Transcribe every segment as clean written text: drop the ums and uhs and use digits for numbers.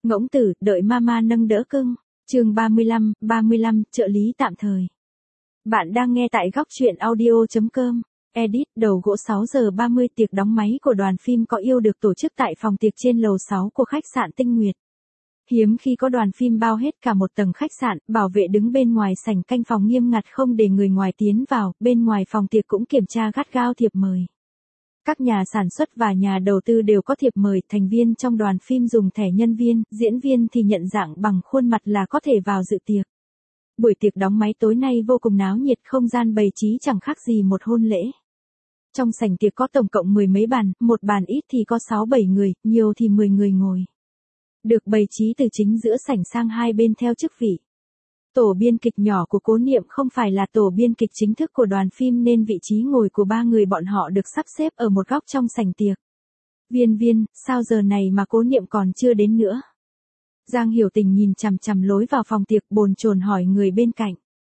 Ngỗng tử, đợi mama nâng đỡ cưng. Chương 35, trợ lý tạm thời. Bạn đang nghe tại góc truyện audio.com. Edit, đầu gỗ 6 giờ 30 tiệc đóng máy của đoàn phim Có Yêu được tổ chức tại phòng tiệc trên lầu 6 của khách sạn Tinh Nguyệt. Hiếm khi có đoàn phim bao hết cả một tầng khách sạn, bảo vệ đứng bên ngoài sảnh canh phòng nghiêm ngặt không để người ngoài tiến vào, bên ngoài phòng tiệc cũng kiểm tra gắt gao thiệp mời. Các nhà sản xuất và nhà đầu tư đều có thiệp mời, thành viên trong đoàn phim dùng thẻ nhân viên, diễn viên thì nhận dạng bằng khuôn mặt là có thể vào dự tiệc. Buổi tiệc đóng máy tối nay vô cùng náo nhiệt, không gian bày trí chẳng khác gì một hôn lễ. Trong sảnh tiệc có tổng cộng 10 mấy bàn, một bàn ít thì có 6-7 người, nhiều thì 10 người ngồi. Được bày trí từ chính giữa sảnh sang hai bên theo chức vị. Tổ biên kịch nhỏ của Cố Niệm không phải là tổ biên kịch chính thức của đoàn phim nên vị trí ngồi của ba người bọn họ được sắp xếp ở một góc trong sảnh tiệc. Viên, sao giờ này mà Cố Niệm còn chưa đến nữa? Giang Hiểu Tình nhìn chằm chằm lối vào phòng tiệc bồn chồn hỏi người bên cạnh.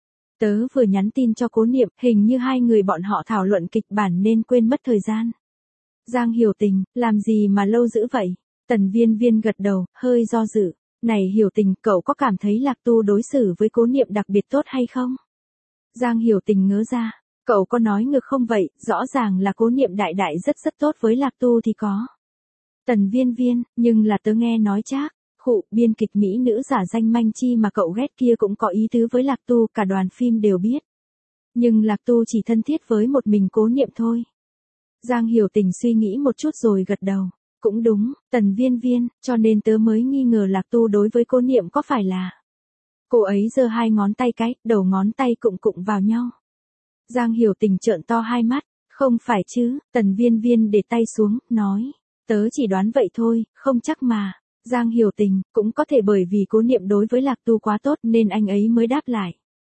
Tớ vừa nhắn tin cho Cố Niệm, hình như hai người bọn họ thảo luận kịch bản nên quên mất thời gian. Giang Hiểu Tình, làm gì mà lâu dữ vậy? Tần Viên gật đầu, hơi do dự. Này Hiểu Tình, cậu có cảm thấy Lạc Tu đối xử với Cố Niệm đặc biệt tốt hay không? Giang Hiểu Tình ngớ ra, cậu có nói ngược không vậy, rõ ràng là Cố Niệm đại rất tốt với Lạc Tu thì có. Tần Viên, nhưng là tớ nghe nói chắc, biên kịch mỹ nữ giả danh Manh Chi mà cậu ghét kia cũng có ý tứ với Lạc Tu, cả đoàn phim đều biết. Nhưng Lạc Tu chỉ thân thiết với một mình Cố Niệm thôi. Giang Hiểu Tình suy nghĩ một chút rồi gật đầu. Cũng đúng, Tần Viên, cho nên tớ mới nghi ngờ Lạc Tu đối với Cố Niệm có phải là. Cô ấy giơ hai ngón tay cái, đầu ngón tay cụng vào nhau. Giang Hiểu Tình trợn to hai mắt, không phải chứ, Tần Viên để tay xuống, nói. Tớ chỉ đoán vậy thôi, không chắc mà. Giang Hiểu Tình, cũng có thể bởi vì Cố Niệm đối với Lạc Tu quá tốt nên anh ấy mới đáp lại.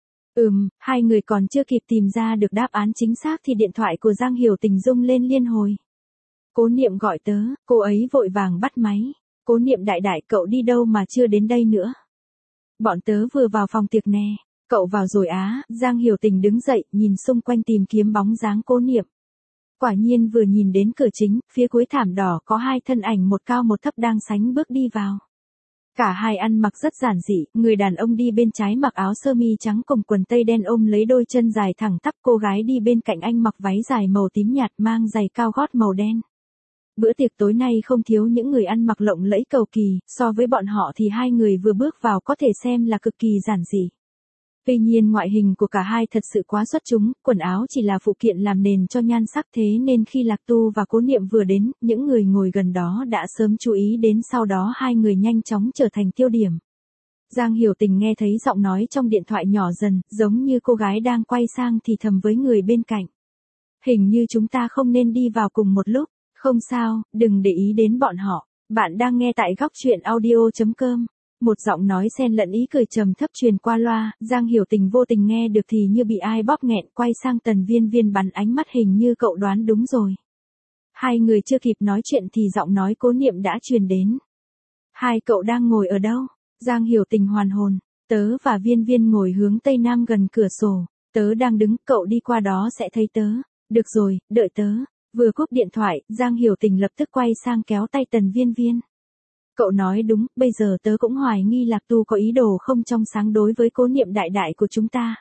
Hai người còn chưa kịp tìm ra được đáp án chính xác thì điện thoại của Giang Hiểu Tình rung lên liên hồi. Cố Niệm gọi tớ, cô ấy vội vàng bắt máy. Cố Niệm đại cậu đi đâu mà chưa đến đây nữa? Bọn tớ vừa vào phòng tiệc nè. Cậu vào rồi á? Giang Hiểu Tình đứng dậy, nhìn xung quanh tìm kiếm bóng dáng Cố Niệm. Quả nhiên vừa nhìn đến cửa chính, phía cuối thảm đỏ có hai thân ảnh một cao một thấp đang sánh bước đi vào. Cả hai ăn mặc rất giản dị, người đàn ông đi bên trái mặc áo sơ mi trắng cùng quần tây đen ôm lấy đôi chân dài thẳng tắp, cô gái đi bên cạnh anh mặc váy dài màu tím nhạt mang giày cao gót màu đen. Bữa tiệc tối nay không thiếu những người ăn mặc lộng lẫy cầu kỳ, so với bọn họ thì hai người vừa bước vào có thể xem là cực kỳ giản dị. Tuy nhiên ngoại hình của cả hai thật sự quá xuất chúng, quần áo chỉ là phụ kiện làm nền cho nhan sắc, thế nên khi Lạc Tu và Cố Niệm vừa đến, những người ngồi gần đó đã sớm chú ý đến, sau đó hai người nhanh chóng trở thành tiêu điểm. Giang Hiểu Tình nghe thấy giọng nói trong điện thoại nhỏ dần, giống như cô gái đang quay sang thì thầm với người bên cạnh. Hình như chúng ta không nên đi vào cùng một lúc. Không sao, đừng để ý đến bọn họ. Bạn đang nghe tại góc truyện audio.com. Một giọng nói xen lẫn ý cười trầm thấp truyền qua loa, Giang Hiểu Tình vô tình nghe được thì như bị ai bóp nghẹn, quay sang Tần Viên bắn ánh mắt, hình như cậu đoán đúng rồi. Hai người chưa kịp nói chuyện thì giọng nói Cố Niệm đã truyền đến. Hai cậu đang ngồi ở đâu? Giang Hiểu Tình hoàn hồn. Tớ và Viên ngồi hướng tây nam gần cửa sổ. Tớ đang đứng, cậu đi qua đó sẽ thấy tớ. Được rồi, đợi tớ. Vừa cúp điện thoại, Giang Hiểu Tình lập tức quay sang kéo tay Tần Viên. Cậu nói đúng, bây giờ tớ cũng hoài nghi Lạc Tu có ý đồ không trong sáng đối với Cố Niệm đại của chúng ta.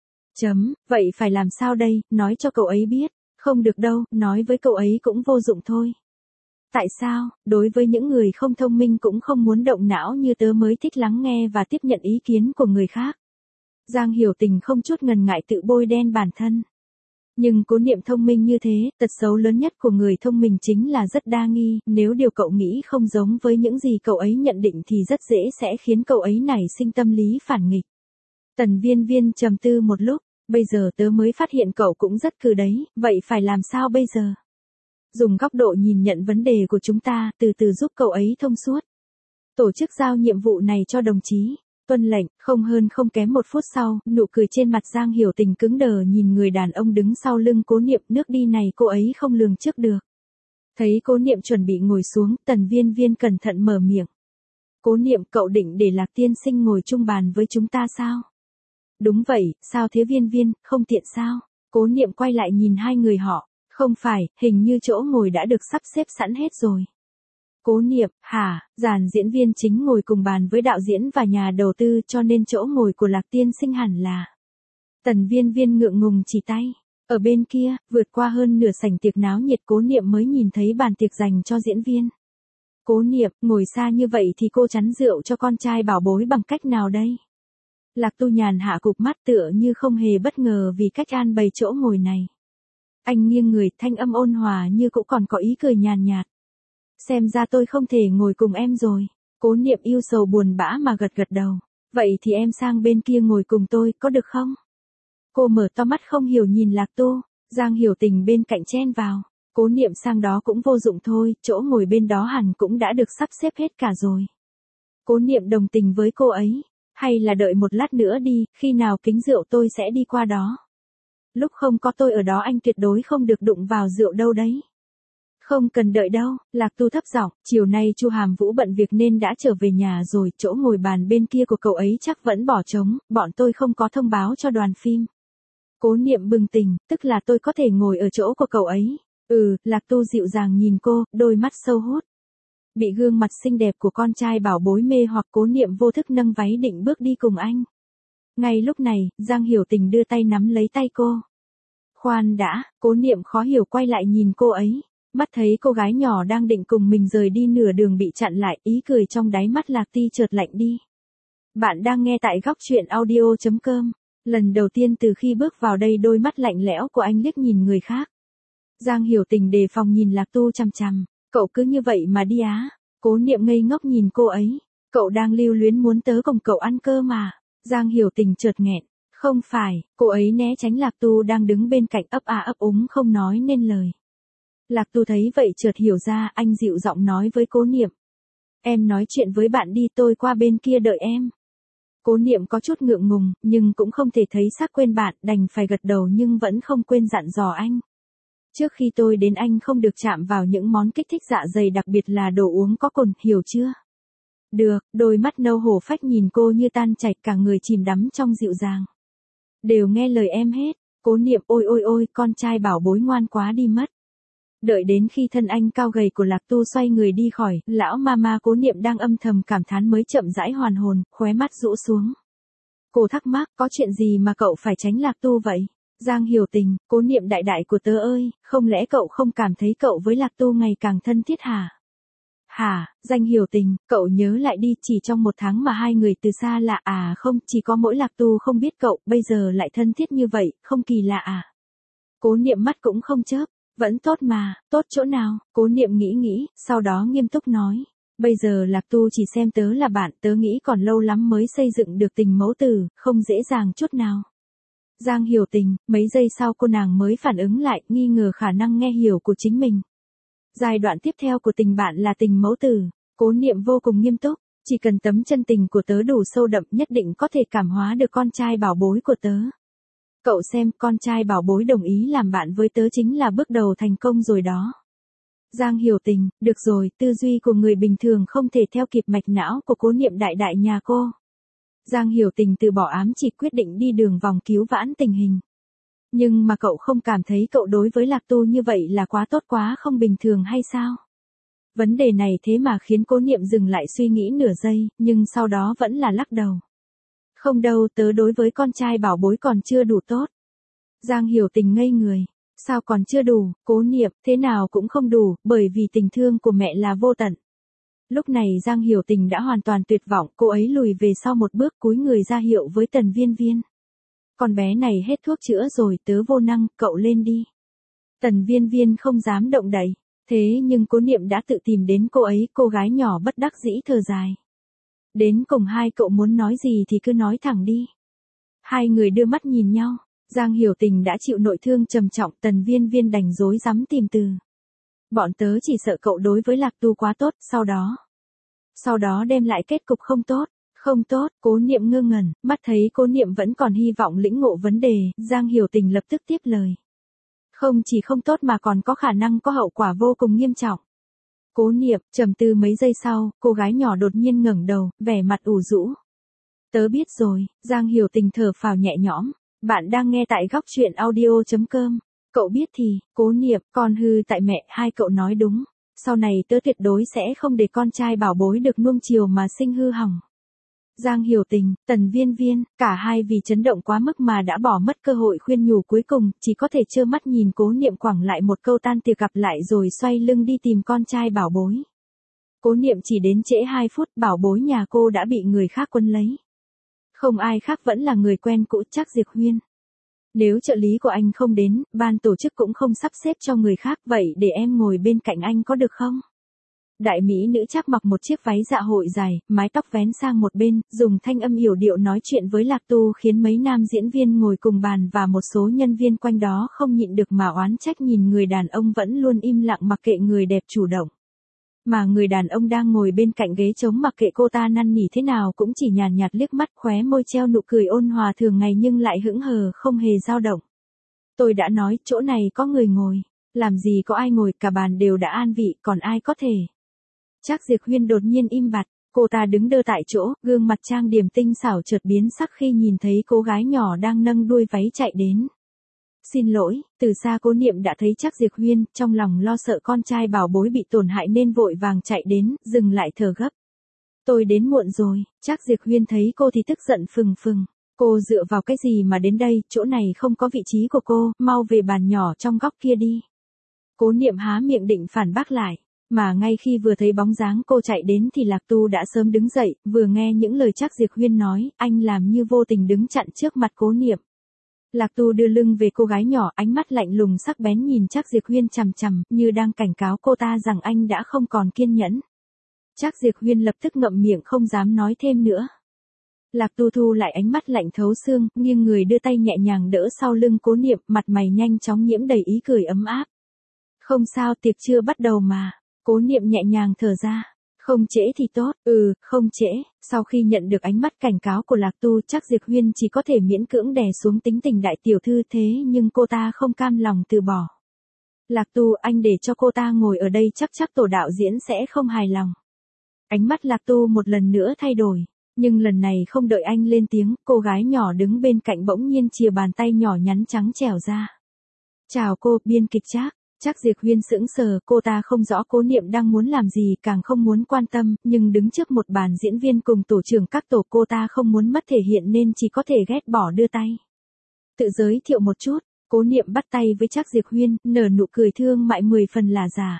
Vậy phải làm sao đây, nói cho cậu ấy biết. Không được đâu, nói với cậu ấy cũng vô dụng thôi. Tại sao, đối với những người không thông minh cũng không muốn động não như tớ mới thích lắng nghe và tiếp nhận ý kiến của người khác. Giang Hiểu Tình không chút ngần ngại tự bôi đen bản thân. Nhưng Cố Niệm thông minh như thế, tật xấu lớn nhất của người thông minh chính là rất đa nghi, nếu điều cậu nghĩ không giống với những gì cậu ấy nhận định thì rất dễ sẽ khiến cậu ấy nảy sinh tâm lý phản nghịch. Tần Viên trầm tư một lúc, bây giờ tớ mới phát hiện cậu cũng rất cừ đấy, vậy phải làm sao bây giờ? Dùng góc độ nhìn nhận vấn đề của chúng ta, từ từ giúp cậu ấy thông suốt. Tổ chức giao nhiệm vụ này cho đồng chí. Tuân lệnh, không hơn không kém một phút sau, nụ cười trên mặt Giang Hiểu Tình cứng đờ nhìn người đàn ông đứng sau lưng Cố Niệm, nước đi này cô ấy không lường trước được. Thấy Cố Niệm chuẩn bị ngồi xuống, Tần Viên cẩn thận mở miệng. Cố Niệm, cậu định để Lạc tiên sinh ngồi chung bàn với chúng ta sao? Đúng vậy, sao thế Viên, không tiện sao? Cố Niệm quay lại nhìn hai người họ. Không phải, hình như chỗ ngồi đã được sắp xếp sẵn hết rồi. Cố Niệm, hả, dàn diễn viên chính ngồi cùng bàn với đạo diễn và nhà đầu tư cho nên chỗ ngồi của Lạc tiên sinh hẳn là. Tần Viên Viên ngượng ngùng chỉ tay. Ở bên kia, vượt qua hơn nửa sảnh tiệc náo nhiệt Cố Niệm mới nhìn thấy bàn tiệc dành cho diễn viên. Cố Niệm, ngồi xa như vậy thì cô chắn rượu cho con trai bảo bối bằng cách nào đây? Lạc Tu nhàn hạ cụp mắt tựa như không hề bất ngờ vì cách an bày chỗ ngồi này. Anh nghiêng người, thanh âm ôn hòa như cũng còn có ý cười nhàn nhạt. Xem ra tôi không thể ngồi cùng em rồi. Cố Niệm yêu sầu buồn bã mà gật gật đầu. Vậy thì em sang bên kia ngồi cùng tôi, có được không? Cô mở to mắt không hiểu nhìn Lạc Tu. Giang Hiểu Tình bên cạnh chen vào. Cố Niệm sang đó cũng vô dụng thôi, chỗ ngồi bên đó hẳn cũng đã được sắp xếp hết cả rồi. Cố Niệm đồng tình với cô ấy. Hay là đợi một lát nữa đi, khi nào kính rượu tôi sẽ đi qua đó. Lúc không có tôi ở đó anh tuyệt đối không được đụng vào rượu đâu đấy. Không cần đợi đâu, Lạc Tu thấp giọng, chiều nay Chu Hàm Vũ bận việc nên đã trở về nhà rồi, chỗ ngồi bàn bên kia của cậu ấy chắc vẫn bỏ trống, bọn tôi không có thông báo cho đoàn phim. Cố Niệm bừng tỉnh, tức là tôi có thể ngồi ở chỗ của cậu ấy. Lạc Tu dịu dàng nhìn cô, đôi mắt sâu hút. Bị gương mặt xinh đẹp của con trai bảo bối mê hoặc Cố Niệm vô thức nâng váy định bước đi cùng anh. Ngay lúc này, Giang Hiểu Tình đưa tay nắm lấy tay cô. Khoan đã, Cố Niệm khó hiểu quay lại nhìn cô ấy. Mắt thấy cô gái nhỏ đang định cùng mình rời đi nửa đường bị chặn lại, ý cười trong đáy mắt Lạc Ti chợt lạnh đi. Bạn đang nghe tại góc truyện audio.com. Lần đầu tiên từ khi bước vào đây đôi mắt lạnh lẽo của anh liếc nhìn người khác. Giang Hiểu Tình đề phòng nhìn Lạc Tu chằm chằm. Cậu cứ như vậy mà đi á. Cố Niệm ngây ngốc nhìn cô ấy. Cậu đang lưu luyến muốn tớ cùng cậu ăn cơ mà. Giang Hiểu Tình chợt nghẹn. Không phải, cô ấy né tránh Lạc Tu đang đứng bên cạnh ấp a ấp úng không nói nên lời. Lạc Tu thấy vậy chợt hiểu ra, anh dịu giọng nói với Cố Niệm. Em nói chuyện với bạn đi, tôi qua bên kia đợi em. Cố Niệm có chút ngượng ngùng, nhưng cũng không thể thấy xác quên bạn, đành phải gật đầu nhưng vẫn không quên dặn dò anh. Trước khi tôi đến anh không được chạm vào những món kích thích dạ dày, đặc biệt là đồ uống có cồn, hiểu chưa? Được, đôi mắt nâu hổ phách nhìn cô như tan chảy, cả người chìm đắm trong dịu dàng. Đều nghe lời em hết. Cố Niệm, ôi ôi ôi, con trai bảo bối ngoan quá đi mất. Đợi đến khi thân anh cao gầy của Lạc Tu xoay người đi khỏi, lão mama Cố Niệm đang âm thầm cảm thán mới chậm rãi hoàn hồn, khóe mắt rũ xuống. Cô thắc mắc, có chuyện gì mà cậu phải tránh Lạc Tu vậy? Giang Hiểu Tình, Cố Niệm đại đại của tớ ơi, không lẽ cậu không cảm thấy cậu với Lạc Tu ngày càng thân thiết hả? Hả, Giang Hiểu Tình, cậu nhớ lại đi, chỉ trong một tháng mà hai người từ xa lạ à? Không, chỉ có mỗi Lạc Tu không biết cậu, bây giờ lại thân thiết như vậy, không kỳ lạ à? Cố Niệm mắt cũng không chớp. Vẫn tốt mà, tốt chỗ nào? Cố Niệm nghĩ, sau đó nghiêm túc nói. Bây giờ Lạc Tu chỉ xem tớ là bạn, tớ nghĩ còn lâu lắm mới xây dựng được tình mẫu tử, không dễ dàng chút nào. Giang Hiểu Tình, mấy giây sau cô nàng mới phản ứng lại, nghi ngờ khả năng nghe hiểu của chính mình. Giai đoạn tiếp theo của tình bạn là tình mẫu tử. Cố Niệm vô cùng nghiêm túc, chỉ cần tấm chân tình của tớ đủ sâu đậm nhất định có thể cảm hóa được con trai bảo bối của tớ. Cậu xem, con trai bảo bối đồng ý làm bạn với tớ chính là bước đầu thành công rồi đó. Giang Hiểu Tình, được rồi, tư duy của người bình thường không thể theo kịp mạch não của Cố Niệm đại đại nhà cô. Giang Hiểu Tình từ bỏ ám chỉ quyết định đi đường vòng cứu vãn tình hình. Nhưng mà cậu không cảm thấy cậu đối với Lạc Tu như vậy là quá tốt quá không bình thường hay sao? Vấn đề này thế mà khiến Cố Niệm dừng lại suy nghĩ nửa giây, nhưng sau đó vẫn là lắc đầu. Không đâu, tớ đối với con trai bảo bối còn chưa đủ tốt. Giang Hiểu Tình ngây người. Sao còn chưa đủ? Cố Niệm, thế nào cũng không đủ, bởi vì tình thương của mẹ là vô tận. Lúc này Giang Hiểu Tình đã hoàn toàn tuyệt vọng, cô ấy lùi về sau một bước cúi người ra hiệu với Tần Viên Viên. Con bé này hết thuốc chữa rồi, tớ vô năng, cậu lên đi. Tần Viên Viên không dám động đậy. Thế nhưng Cố Niệm đã tự tìm đến cô ấy, cô gái nhỏ bất đắc dĩ thở dài. Đến cùng hai cậu muốn nói gì thì cứ nói thẳng đi. Hai người đưa mắt nhìn nhau. Giang Hiểu Tình đã chịu nội thương trầm trọng, Tần Viên Viên đành rối rắm tìm từ. Bọn tớ chỉ sợ cậu đối với Lạc Tu quá tốt, sau đó đem lại kết cục không tốt. Không tốt, Cố Niệm ngơ ngẩn, mắt thấy Cố Niệm vẫn còn hy vọng lĩnh ngộ vấn đề, Giang Hiểu Tình lập tức tiếp lời. Không chỉ không tốt mà còn có khả năng có hậu quả vô cùng nghiêm trọng. Cố Niệm, trầm tư mấy giây sau, cô gái nhỏ đột nhiên ngẩng đầu, vẻ mặt ủ rũ. Tớ biết rồi, Giang Hiểu Tình thở phào nhẹ nhõm. Bạn đang nghe tại góc truyện audio.com. Cậu biết thì, Cố Niệm, con hư tại mẹ, hai cậu nói đúng. Sau này tớ tuyệt đối sẽ không để con trai bảo bối được nuông chiều mà sinh hư hỏng. Giang Hiểu Tình, Tần Viên Viên, cả hai vì chấn động quá mức mà đã bỏ mất cơ hội khuyên nhủ cuối cùng, chỉ có thể trơ mắt nhìn Cố Niệm quẳng lại một câu tan tiệc gặp lại rồi xoay lưng đi tìm con trai bảo bối. Cố Niệm chỉ đến trễ 2 phút, bảo bối nhà cô đã bị người khác quấn lấy. Không ai khác vẫn là người quen cũ Trác Diệp Huyên. Nếu trợ lý của anh không đến, ban tổ chức cũng không sắp xếp cho người khác, vậy để em ngồi bên cạnh anh có được không? Đại mỹ nữ Trác mặc một chiếc váy dạ hội dài, mái tóc vén sang một bên, dùng thanh âm yểu điệu nói chuyện với Lạc Tu khiến mấy nam diễn viên ngồi cùng bàn và một số nhân viên quanh đó không nhịn được mà oán trách nhìn người đàn ông vẫn luôn im lặng mặc kệ người đẹp chủ động. Mà người đàn ông đang ngồi bên cạnh ghế trống mặc kệ cô ta năn nỉ thế nào cũng chỉ nhàn nhạt liếc mắt khóe môi treo nụ cười ôn hòa thường ngày nhưng lại hững hờ không hề dao động. Tôi đã nói chỗ này có người ngồi, làm gì có ai ngồi, cả bàn đều đã an vị, còn ai có thể. Trác Diệp Huyên đột nhiên im bặt, cô ta đứng đơ tại chỗ, gương mặt trang điểm tinh xảo chợt biến sắc khi nhìn thấy cô gái nhỏ đang nâng đuôi váy chạy đến. Xin lỗi, từ xa Cố Niệm đã thấy Trác Diệp Huyên, trong lòng lo sợ con trai bảo bối bị tổn hại nên vội vàng chạy đến, dừng lại thở gấp. Tôi đến muộn rồi, Trác Diệp Huyên thấy cô thì tức giận phừng phừng. Cô dựa vào cái gì mà đến đây, chỗ này không có vị trí của cô, mau về bàn nhỏ trong góc kia đi. Cố Niệm há miệng định phản bác lại, mà ngay khi vừa thấy bóng dáng cô chạy đến thì Lạc Tu đã sớm đứng dậy, vừa nghe những lời Trác Diệp Huyên nói, anh làm như vô tình đứng chặn trước mặt Cố Niệm. Lạc Tu đưa lưng về cô gái nhỏ, ánh mắt lạnh lùng sắc bén nhìn Trác Diệp Huyên chằm chằm, như đang cảnh cáo cô ta rằng anh đã không còn kiên nhẫn. Trác Diệp Huyên lập tức ngậm miệng không dám nói thêm nữa. Lạc Tu thu lại ánh mắt lạnh thấu xương, nghiêng người đưa tay nhẹ nhàng đỡ sau lưng Cố Niệm, mặt mày nhanh chóng nhiễm đầy ý cười ấm áp. Không sao, tiệc chưa bắt đầu mà. Cố Niệm nhẹ nhàng thở ra. Không trễ thì tốt, không trễ. Sau khi nhận được ánh mắt cảnh cáo của Lạc Tu, Trác Diệp Huyên chỉ có thể miễn cưỡng đè xuống tính tình đại tiểu thư thế nhưng cô ta không cam lòng từ bỏ. Lạc Tu, anh để cho cô ta ngồi ở đây chắc tổ đạo diễn sẽ không hài lòng. Ánh mắt Lạc Tu một lần nữa thay đổi, nhưng lần này không đợi anh lên tiếng, cô gái nhỏ đứng bên cạnh bỗng nhiên chìa bàn tay nhỏ nhắn trắng trẻo ra. Chào cô, biên kịch Trác. Trác Diệp Huyên sững sờ, cô ta không rõ Cố Niệm đang muốn làm gì, càng không muốn quan tâm, nhưng đứng trước một bàn diễn viên cùng tổ trưởng các tổ cô ta không muốn mất thể hiện nên chỉ có thể ghét bỏ đưa tay. Tự giới thiệu một chút, Cố Niệm bắt tay với Trác Diệp Huyên, nở nụ cười thương mại 10 phần là giả.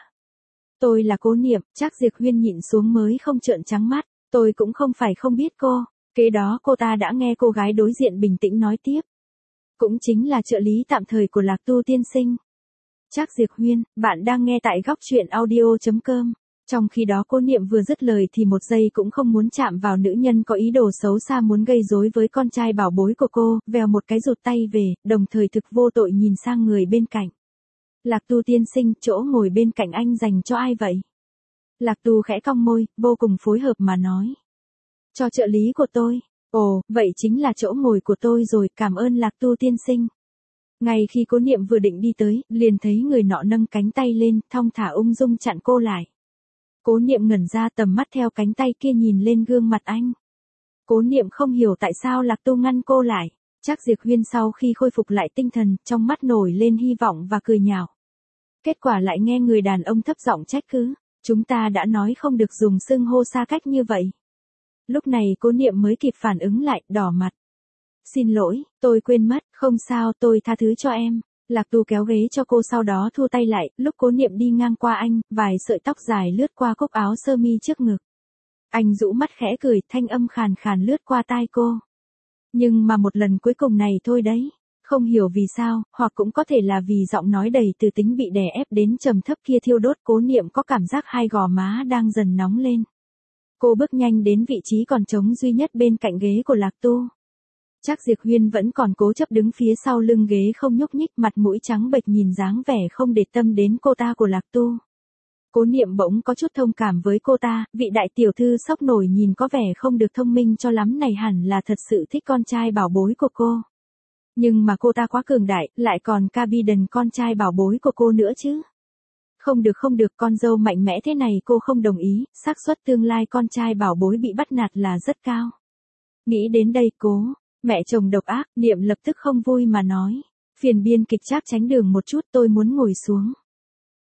Tôi là Cố Niệm, Trác Diệp Huyên nhịn xuống mới không trợn trắng mắt, tôi cũng không phải không biết cô. Kế đó cô ta đã nghe cô gái đối diện bình tĩnh nói tiếp. Cũng chính là trợ lý tạm thời của Lạc Tu tiên sinh. Trác Diệp Huyên, bạn đang nghe tại góc truyện audio.com. Trong khi đó Cố Niệm vừa dứt lời thì một giây cũng không muốn chạm vào nữ nhân có ý đồ xấu xa muốn gây rối với con trai bảo bối của cô, vèo một cái rụt tay về, đồng thời thực vô tội nhìn sang người bên cạnh. Lạc Tu tiên sinh, chỗ ngồi bên cạnh anh dành cho ai vậy? Lạc Tu khẽ cong môi, vô cùng phối hợp mà nói. Cho trợ lý của tôi. Ồ, vậy chính là chỗ ngồi của tôi rồi, cảm ơn Lạc Tu tiên sinh. Ngay khi Cố Niệm vừa định đi tới, liền thấy người nọ nâng cánh tay lên, thong thả ung dung chặn cô lại. Cố Niệm ngẩn ra, tầm mắt theo cánh tay kia nhìn lên gương mặt anh. Cố Niệm không hiểu tại sao Lạc Tu ngăn cô lại. Trác Diệp Huyên sau khi khôi phục lại tinh thần, trong mắt nổi lên hy vọng và cười nhạo. Kết quả lại nghe người đàn ông thấp giọng trách cứ, chúng ta đã nói không được dùng xưng hô xa cách như vậy. Lúc này Cố Niệm mới kịp phản ứng lại, đỏ mặt. Xin lỗi, tôi quên mất, không sao, tôi tha thứ cho em. Lạc Tu kéo ghế cho cô sau đó thu tay lại, lúc Cố Niệm đi ngang qua anh, vài sợi tóc dài lướt qua cúc áo sơ mi trước ngực. Anh rũ mắt khẽ cười, thanh âm khàn khàn lướt qua tai cô. Nhưng mà một lần cuối cùng này thôi đấy. Không hiểu vì sao, hoặc cũng có thể là vì giọng nói đầy từ tính bị đè ép đến trầm thấp kia thiêu đốt. Cố Niệm có cảm giác hai gò má đang dần nóng lên. Cô bước nhanh đến vị trí còn trống duy nhất bên cạnh ghế của Lạc Tu. Trác Diệp Huyên vẫn còn cố chấp đứng phía sau lưng ghế không nhúc nhích, mặt mũi trắng bệch nhìn dáng vẻ không để tâm đến cô ta của Lạc Tu. Cố Niệm bỗng có chút thông cảm với cô ta, vị đại tiểu thư sốc nổi nhìn có vẻ không được thông minh cho lắm này hẳn là thật sự thích con trai bảo bối của cô. Nhưng mà cô ta quá cường đại, lại còn Cabiden con trai bảo bối của cô nữa chứ. Không được, con dâu mạnh mẽ thế này cô không đồng ý, xác suất tương lai con trai bảo bối bị bắt nạt là rất cao. Nghĩ đến đây mẹ chồng độc ác, Niệm lập tức không vui mà nói. Phiền biên kịch Trác tránh đường một chút, tôi muốn ngồi xuống.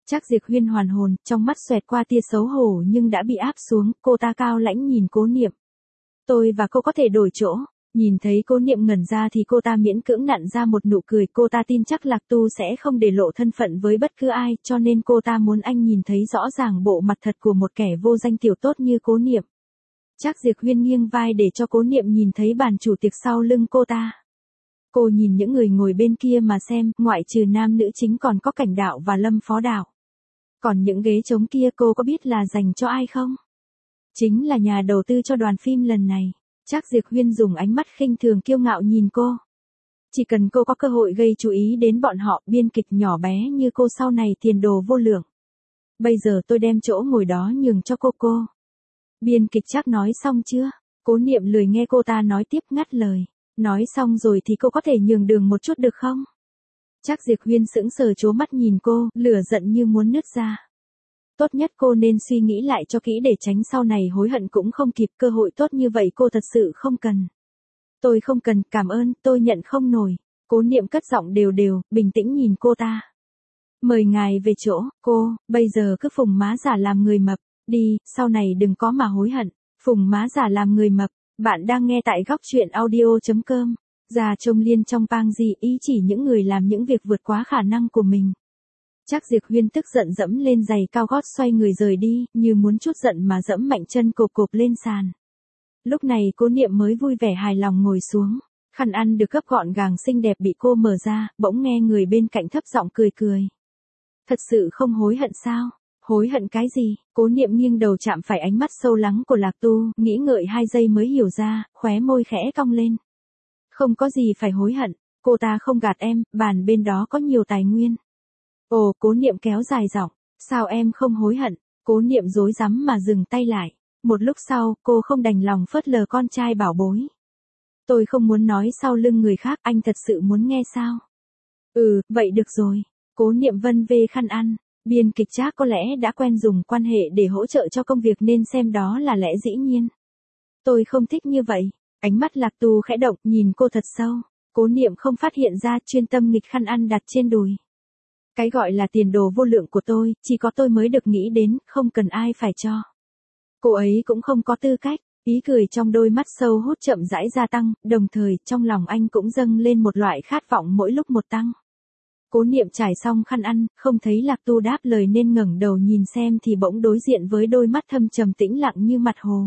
Trác Diệp Huyên hoàn hồn, trong mắt xoẹt qua tia xấu hổ nhưng đã bị áp xuống, cô ta cao lãnh nhìn Cố Niệm. Tôi và cô có thể đổi chỗ. Nhìn thấy Cố Niệm ngẩn ra thì cô ta miễn cưỡng nặn ra một nụ cười, cô ta tin chắc Lạc Tu sẽ không để lộ thân phận với bất cứ ai, cho nên cô ta muốn anh nhìn thấy rõ ràng bộ mặt thật của một kẻ vô danh tiểu tốt như Cố Niệm. Trác Diệp Huyên nghiêng vai để cho Cố Niệm nhìn thấy bàn chủ tiệc sau lưng cô ta. Cô nhìn những người ngồi bên kia mà xem, ngoại trừ nam nữ chính còn có Cảnh Đạo và Lâm Phó Đạo. Còn những ghế trống kia cô có biết là dành cho ai không? Chính là nhà đầu tư cho đoàn phim lần này. Trác Diệp Huyên dùng ánh mắt khinh thường kiêu ngạo nhìn cô. Chỉ cần cô có cơ hội gây chú ý đến bọn họ, biên kịch nhỏ bé như cô sau này tiền đồ vô lượng. Bây giờ tôi đem chỗ ngồi đó nhường cho cô. Biên kịch Trác nói xong chưa? Cố Niệm lười nghe cô ta nói tiếp, ngắt lời. Nói xong rồi thì cô có thể nhường đường một chút được không? Trác Diệp Huyên sững sờ trố mắt nhìn cô, lửa giận như muốn nứt ra. Tốt nhất cô nên suy nghĩ lại cho kỹ để tránh sau này hối hận cũng không kịp, cơ hội tốt như vậy cô thật sự không cần. Tôi không cần, cảm ơn, tôi nhận không nổi. Cố Niệm cất giọng đều đều, bình tĩnh nhìn cô ta. Mời ngài về chỗ, cô, bây giờ cứ phùng má giả làm người mập, đi, sau này đừng có mà hối hận. Phùng má giả làm người mập, bạn đang nghe tại góc truyện audio.com. Già trông liên trong pang gì, ý chỉ những người làm những việc vượt quá khả năng của mình. Trác Diệp Huyên tức giận dẫm lên giày cao gót xoay người rời đi, như muốn chút giận mà dẫm mạnh chân cộp cộp lên sàn. Lúc này Cố Niệm mới vui vẻ hài lòng ngồi xuống, khăn ăn được gấp gọn gàng xinh đẹp bị cô mở ra, bỗng nghe người bên cạnh thấp giọng cười cười. Thật sự không hối hận sao? Hối hận cái gì? Cố Niệm nghiêng đầu chạm phải ánh mắt sâu lắng của Lạc Tu, nghĩ ngợi 2 giây mới hiểu ra, khóe môi khẽ cong lên. Không có gì phải hối hận, cô ta không gạt em, bàn bên đó có nhiều tài nguyên. Ồ, Cố Niệm kéo dài giọng, sao em không hối hận? Cố Niệm rối rắm mà dừng tay lại. Một lúc sau, cô không đành lòng phớt lờ con trai bảo bối. Tôi không muốn nói sau lưng người khác, anh thật sự muốn nghe sao? Vậy được rồi. Cố Niệm vân vê khăn ăn. Biên kịch Trác có lẽ đã quen dùng quan hệ để hỗ trợ cho công việc nên xem đó là lẽ dĩ nhiên. Tôi không thích như vậy. Ánh mắt Lạc Tu khẽ động, nhìn cô thật sâu. Cố Niệm không phát hiện ra, chuyên tâm nghịch khăn ăn đặt trên đùi. Cái gọi là tiền đồ vô lượng của tôi, chỉ có tôi mới được nghĩ đến, không cần ai phải cho. Cô ấy cũng không có tư cách. Ý cười trong đôi mắt sâu hút chậm rãi gia tăng, đồng thời trong lòng anh cũng dâng lên một loại khát vọng mỗi lúc một tăng. Cố Niệm trải xong khăn ăn, không thấy Lạc Tu đáp lời nên ngẩng đầu nhìn xem thì bỗng đối diện với đôi mắt thâm trầm tĩnh lặng như mặt hồ.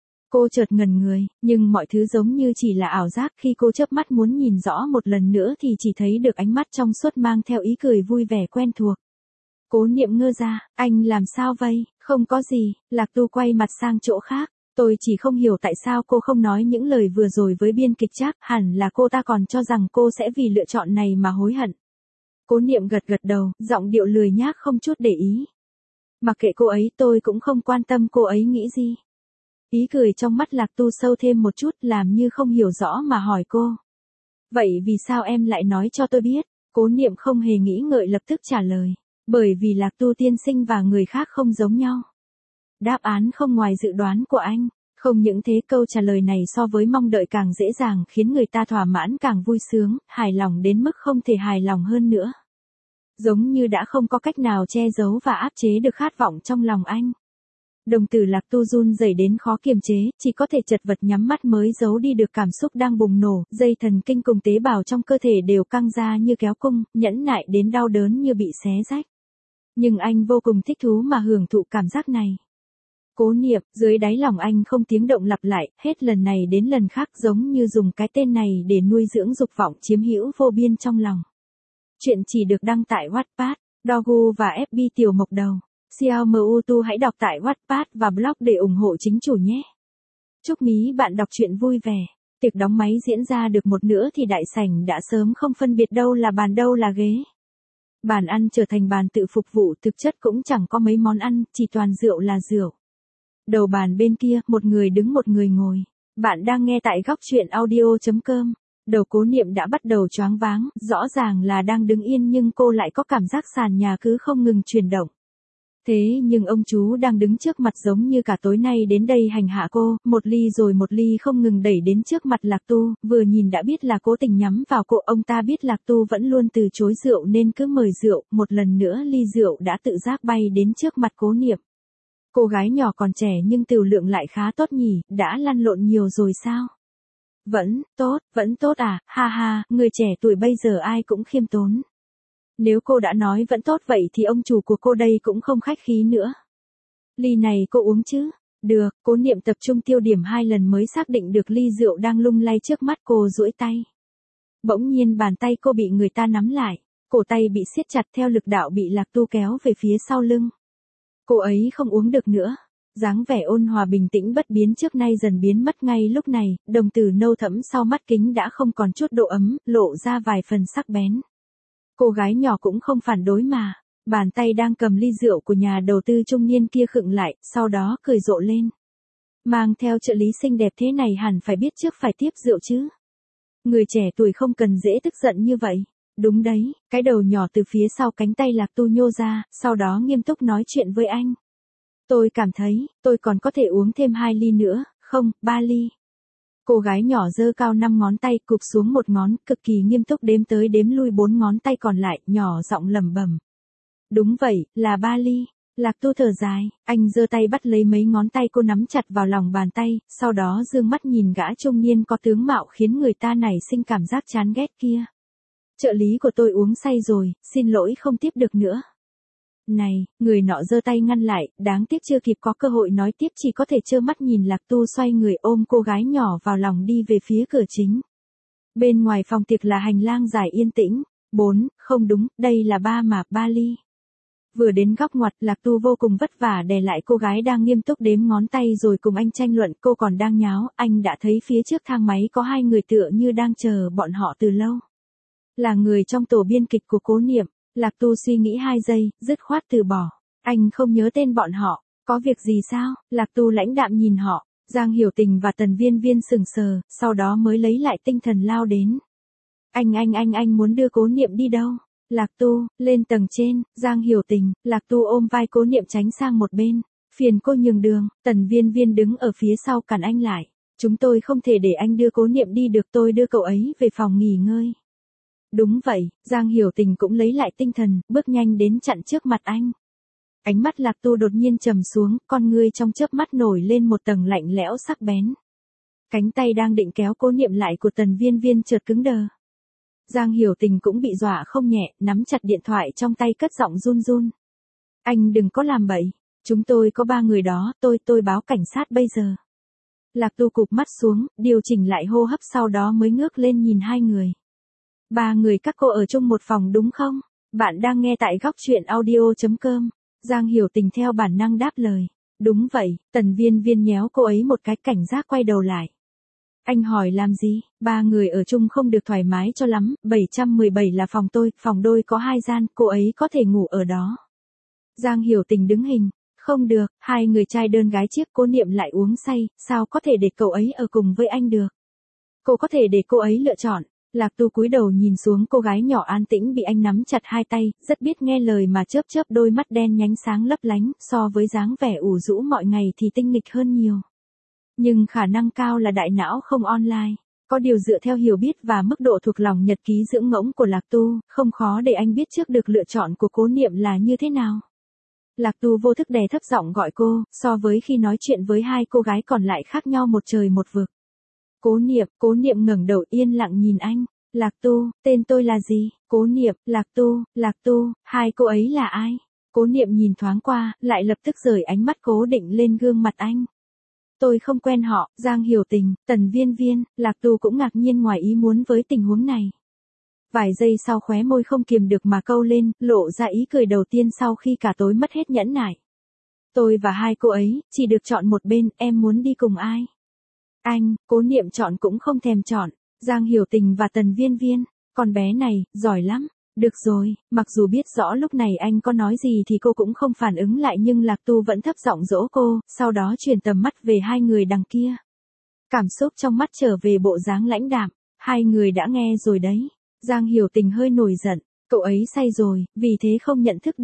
Cô chợt ngẩn người, nhưng mọi thứ giống như chỉ là ảo giác, khi cô chớp mắt muốn nhìn rõ một lần nữa thì chỉ thấy được ánh mắt trong suốt mang theo ý cười vui vẻ quen thuộc. Cố Niệm ngơ ra, anh làm sao vậy? Không có gì, Lạc Tu quay mặt sang chỗ khác. Tôi chỉ không hiểu tại sao cô không nói những lời vừa rồi với biên kịch Trác, hẳn là cô ta còn cho rằng cô sẽ vì lựa chọn này mà hối hận. Cố Niệm gật gật đầu, giọng điệu lười nhác không chút để ý. Mặc kệ cô ấy, tôi cũng không quan tâm cô ấy nghĩ gì. Ý cười trong mắt Lạc Tu sâu thêm một chút, làm như không hiểu rõ mà hỏi cô. Vậy vì sao em lại nói cho tôi biết? Cố Niệm không hề nghĩ ngợi lập tức trả lời. Bởi vì Lạc Tu tiên sinh và người khác không giống nhau. Đáp án không ngoài dự đoán của anh. Không những thế, câu trả lời này so với mong đợi càng dễ dàng, khiến người ta thỏa mãn càng vui sướng, hài lòng đến mức không thể hài lòng hơn nữa. Giống như đã không có cách nào che giấu và áp chế được khát vọng trong lòng anh. Đồng tử Lạc Tu run rẩy đến khó kiềm chế, chỉ có thể chật vật nhắm mắt mới giấu đi được cảm xúc đang bùng nổ, dây thần kinh cùng tế bào trong cơ thể đều căng ra như kéo cung, nhẫn nại đến đau đớn như bị xé rách. Nhưng anh vô cùng thích thú mà hưởng thụ cảm giác này. Cố Niệm, dưới đáy lòng anh không tiếng động lặp lại, hết lần này đến lần khác, giống như dùng cái tên này để nuôi dưỡng dục vọng chiếm hữu vô biên trong lòng. Chuyện chỉ được đăng tại Wattpad, Dogu và FB Tiểu Mộc Đầu. Xiao Tu hãy đọc tại Wattpad và blog để ủng hộ chính chủ nhé. Chúc mí bạn đọc truyện vui vẻ. Tiệc đóng máy diễn ra được một nửa thì đại sảnh đã sớm không phân biệt đâu là bàn đâu là ghế. Bàn ăn trở thành bàn tự phục vụ, thực chất cũng chẳng có mấy món ăn, chỉ toàn rượu là rượu. Đầu bàn bên kia, một người đứng một người ngồi. Bạn đang nghe tại góc truyện audio.com. Đầu Cố Niệm đã bắt đầu choáng váng, rõ ràng là đang đứng yên nhưng cô lại có cảm giác sàn nhà cứ không ngừng chuyển động. Thế nhưng ông chú đang đứng trước mặt giống như cả tối nay đến đây hành hạ cô, một ly rồi một ly không ngừng đẩy đến trước mặt Lạc Tu, vừa nhìn đã biết là cố tình nhắm vào cô. Ông ta biết Lạc Tu vẫn luôn từ chối rượu nên cứ mời rượu, một lần nữa ly rượu đã tự giác bay đến trước mặt Cố Niệm. Cô gái nhỏ còn trẻ nhưng tửu lượng lại khá tốt nhỉ, đã lăn lộn nhiều rồi sao? Vẫn tốt à, ha ha, người trẻ tuổi bây giờ ai cũng khiêm tốn. Nếu cô đã nói vẫn tốt vậy thì ông chủ của cô đây cũng không khách khí nữa. Ly này cô uống chứ? Được, Cố Niệm tập trung tiêu điểm 2 lần mới xác định được ly rượu đang lung lay trước mắt cô duỗi tay. Bỗng nhiên bàn tay cô bị người ta nắm lại, cổ tay bị siết chặt theo lực đạo bị Lạc Tu kéo về phía sau lưng. Cô ấy không uống được nữa. Dáng vẻ ôn hòa bình tĩnh bất biến trước nay dần biến mất ngay lúc này, đồng tử nâu thẫm sau mắt kính đã không còn chút độ ấm, lộ ra vài phần sắc bén. Cô gái nhỏ cũng không phản đối mà, bàn tay đang cầm ly rượu của nhà đầu tư trung niên kia khựng lại, sau đó cười rộ lên. Mang theo trợ lý xinh đẹp thế này hẳn phải biết trước phải tiếp rượu chứ. Người trẻ tuổi không cần dễ tức giận như vậy. Đúng đấy, cái đầu nhỏ từ phía sau cánh tay Lạc Tu nhô ra, sau đó nghiêm túc nói chuyện với anh. Tôi cảm thấy, tôi còn có thể uống thêm 2 ly nữa, không, 3 ly. Cô gái nhỏ giơ cao 5 ngón tay, cụp xuống một ngón, cực kỳ nghiêm túc đếm tới đếm lui 4 ngón tay còn lại, nhỏ giọng lẩm bẩm. Đúng vậy, là 3 ly. Lạc Tu thở dài, anh giơ tay bắt lấy mấy ngón tay cô nắm chặt vào lòng bàn tay, sau đó dương mắt nhìn gã trung niên có tướng mạo khiến người ta nảy sinh cảm giác chán ghét kia. Trợ lý của tôi uống say rồi, xin lỗi không tiếp được nữa. Này, người nọ giơ tay ngăn lại, đáng tiếc chưa kịp có cơ hội nói tiếp chỉ có thể trơ mắt nhìn Lạc Tu xoay người ôm cô gái nhỏ vào lòng đi về phía cửa chính. Bên ngoài phòng tiệc là hành lang dài yên tĩnh. 4, không đúng, đây là 3 mà, 3 ly. Vừa đến góc ngoặt, Lạc Tu vô cùng vất vả đè lại cô gái đang nghiêm túc đếm ngón tay rồi cùng anh tranh luận. Cô còn đang nháo, anh đã thấy phía trước thang máy có 2 người tựa như đang chờ bọn họ từ lâu. Là người trong tổ biên kịch của Cố Niệm. Lạc Tu suy nghĩ 2 giây, dứt khoát từ bỏ. Anh không nhớ tên bọn họ, có việc gì sao? Lạc Tu lãnh đạm nhìn họ, Giang Hiểu Tình và Tần Viên Viên sững sờ, sau đó mới lấy lại tinh thần lao đến. Anh muốn đưa Cố Niệm đi đâu? Lạc Tu, lên tầng trên. Giang Hiểu Tình. Lạc Tu ôm vai Cố Niệm tránh sang một bên. Phiền cô nhường đường. Tần Viên Viên đứng ở phía sau cản anh lại. Chúng tôi không thể để anh đưa Cố Niệm đi được, tôi đưa cậu ấy về phòng nghỉ ngơi. Đúng vậy, Giang Hiểu Tình cũng lấy lại tinh thần, bước nhanh đến chặn trước mặt anh. Ánh mắt Lạc Tu đột nhiên trầm xuống, con ngươi trong chớp mắt nổi lên một tầng lạnh lẽo sắc bén. Cánh tay đang định kéo Cố Niệm lại của Tần Viên Viên chợt cứng đờ. Giang Hiểu Tình cũng bị dọa không nhẹ, nắm chặt điện thoại trong tay cất giọng run run. Anh đừng có làm bậy, chúng tôi có 3 người đó, tôi báo cảnh sát bây giờ. Lạc Tu cụp mắt xuống, điều chỉnh lại hô hấp sau đó mới ngước lên nhìn 2 người. 3 người các cô ở chung một phòng đúng không? Bạn đang nghe tại góc truyện audio.com. Giang Hiểu Tình theo bản năng đáp lời. Đúng vậy, Tần Viên Viên nhéo cô ấy một cái cảnh giác quay đầu lại. Anh hỏi làm gì? 3 người ở chung không được thoải mái cho lắm, 717 là phòng tôi, phòng đôi có 2 gian, cô ấy có thể ngủ ở đó. Giang Hiểu Tình đứng hình. Không được, 2 người trai đơn gái chiếc. Cố Niệm lại uống say, sao có thể để cậu ấy ở cùng với anh được? Cô có thể để cô ấy lựa chọn. Lạc Tu cúi đầu nhìn xuống cô gái nhỏ an tĩnh bị anh nắm chặt 2 tay, rất biết nghe lời mà chớp chớp đôi mắt đen nhánh sáng lấp lánh, so với dáng vẻ ủ rũ mọi ngày thì tinh nghịch hơn nhiều. Nhưng khả năng cao là đại não không online. Có điều dựa theo hiểu biết và mức độ thuộc lòng nhật ký dưỡng ngỗng của Lạc Tu, không khó để anh biết trước được lựa chọn của Cố Niệm là như thế nào. Lạc Tu vô thức đè thấp giọng gọi cô, so với khi nói chuyện với 2 cô gái còn lại khác nhau một trời một vực. Cố Niệm ngẩng đầu yên lặng nhìn anh. Lạc Tu, tên tôi là gì? Cố Niệm, Lạc Tu, 2 cô ấy là ai? Cố Niệm nhìn thoáng qua, lại lập tức rời ánh mắt cố định lên gương mặt anh. Tôi không quen họ. Giang Hiểu Tình, Tần Viên Viên. Lạc Tu cũng ngạc nhiên ngoài ý muốn với tình huống này. Vài giây sau khóe môi không kiềm được mà câu lên, lộ ra ý cười đầu tiên sau khi cả tối mất hết nhẫn nại. Tôi và 2 cô ấy, chỉ được chọn một bên, em muốn đi cùng ai? Anh. Cố Niệm chọn cũng không thèm chọn. Giang Hiểu Tình và Tần Viên Viên. Con bé này, giỏi lắm. Được rồi, mặc dù biết rõ lúc này anh có nói gì thì cô cũng không phản ứng lại nhưng Lạc Tu vẫn thấp giọng dỗ cô, sau đó chuyển tầm mắt về 2 người đằng kia. Cảm xúc trong mắt trở về bộ dáng lãnh đạm. 2 người đã nghe rồi đấy. Giang Hiểu Tình hơi nổi giận. Cậu ấy say rồi, vì thế không nhận thức được.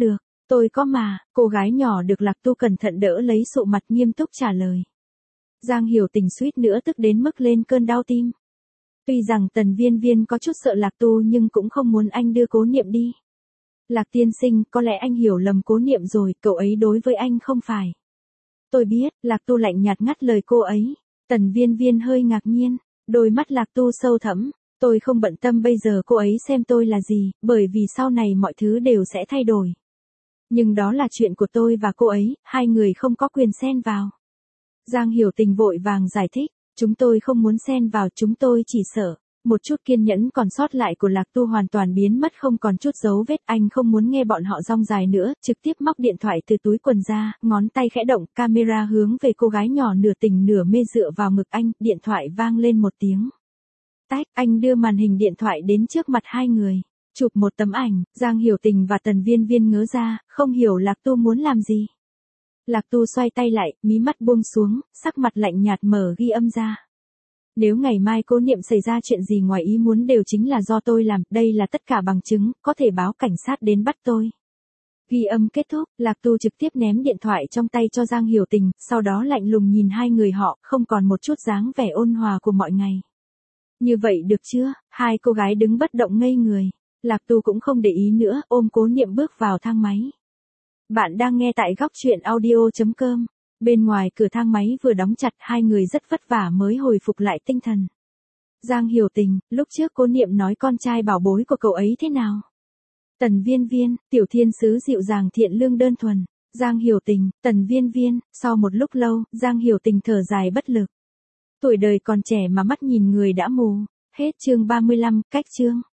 Tôi có mà, cô gái nhỏ được Lạc Tu cẩn thận đỡ lấy sụ mặt nghiêm túc trả lời. Giang Hiểu Tình suýt nữa tức đến mức lên cơn đau tim. Tuy rằng Tần Viên Viên có chút sợ Lạc Tu nhưng cũng không muốn anh đưa Cố Niệm đi. Lạc tiên sinh, có lẽ anh hiểu lầm Cố Niệm rồi, cậu ấy đối với anh không phải. Tôi biết, Lạc Tu lạnh nhạt ngắt lời cô ấy. Tần Viên Viên hơi ngạc nhiên, đôi mắt Lạc Tu sâu thẳm. Tôi không bận tâm bây giờ cô ấy xem tôi là gì, bởi vì sau này mọi thứ đều sẽ thay đổi. Nhưng đó là chuyện của tôi và cô ấy, hai người không có quyền xen vào. Giang Hiểu Tình vội vàng giải thích, chúng tôi không muốn xen vào, chúng tôi chỉ sợ. Một chút kiên nhẫn còn sót lại của Lạc Tu hoàn toàn biến mất không còn chút dấu vết, anh không muốn nghe bọn họ rong dài nữa, trực tiếp móc điện thoại từ túi quần ra, ngón tay khẽ động, camera hướng về cô gái nhỏ nửa tỉnh nửa mê dựa vào ngực anh, điện thoại vang lên một tiếng. Tách, anh đưa màn hình điện thoại đến trước mặt hai người, chụp một tấm ảnh, Giang Hiểu Tình và Tần Viên Viên ngớ ra, không hiểu Lạc Tu muốn làm gì. Lạc Tu xoay tay lại, mí mắt buông xuống, sắc mặt lạnh nhạt mở ghi âm ra. Nếu ngày mai Cố Niệm xảy ra chuyện gì ngoài ý muốn đều chính là do tôi làm, đây là tất cả bằng chứng, có thể báo cảnh sát đến bắt tôi. Ghi âm kết thúc, Lạc Tu trực tiếp ném điện thoại trong tay cho Giang Hiểu Tình, sau đó lạnh lùng nhìn hai người họ, không còn một chút dáng vẻ ôn hòa của mọi ngày. Như vậy được chưa? Hai cô gái đứng bất động ngây người. Lạc Tu cũng không để ý nữa, ôm Cố Niệm bước vào thang máy. Bạn đang nghe tại góc truyện audio.com. Bên ngoài cửa thang máy vừa đóng chặt, hai người rất vất vả mới hồi phục lại tinh thần. Giang Hiểu Tình, lúc trước Cố Niệm nói con trai bảo bối của cậu ấy thế nào? Tần Viên Viên, tiểu thiên sứ dịu dàng thiện lương đơn thuần. Giang Hiểu Tình, Tần Viên Viên, sau một lúc lâu, Giang Hiểu Tình thở dài bất lực. Tuổi đời còn trẻ mà mắt nhìn người đã mù. Hết chương 35, cách chương.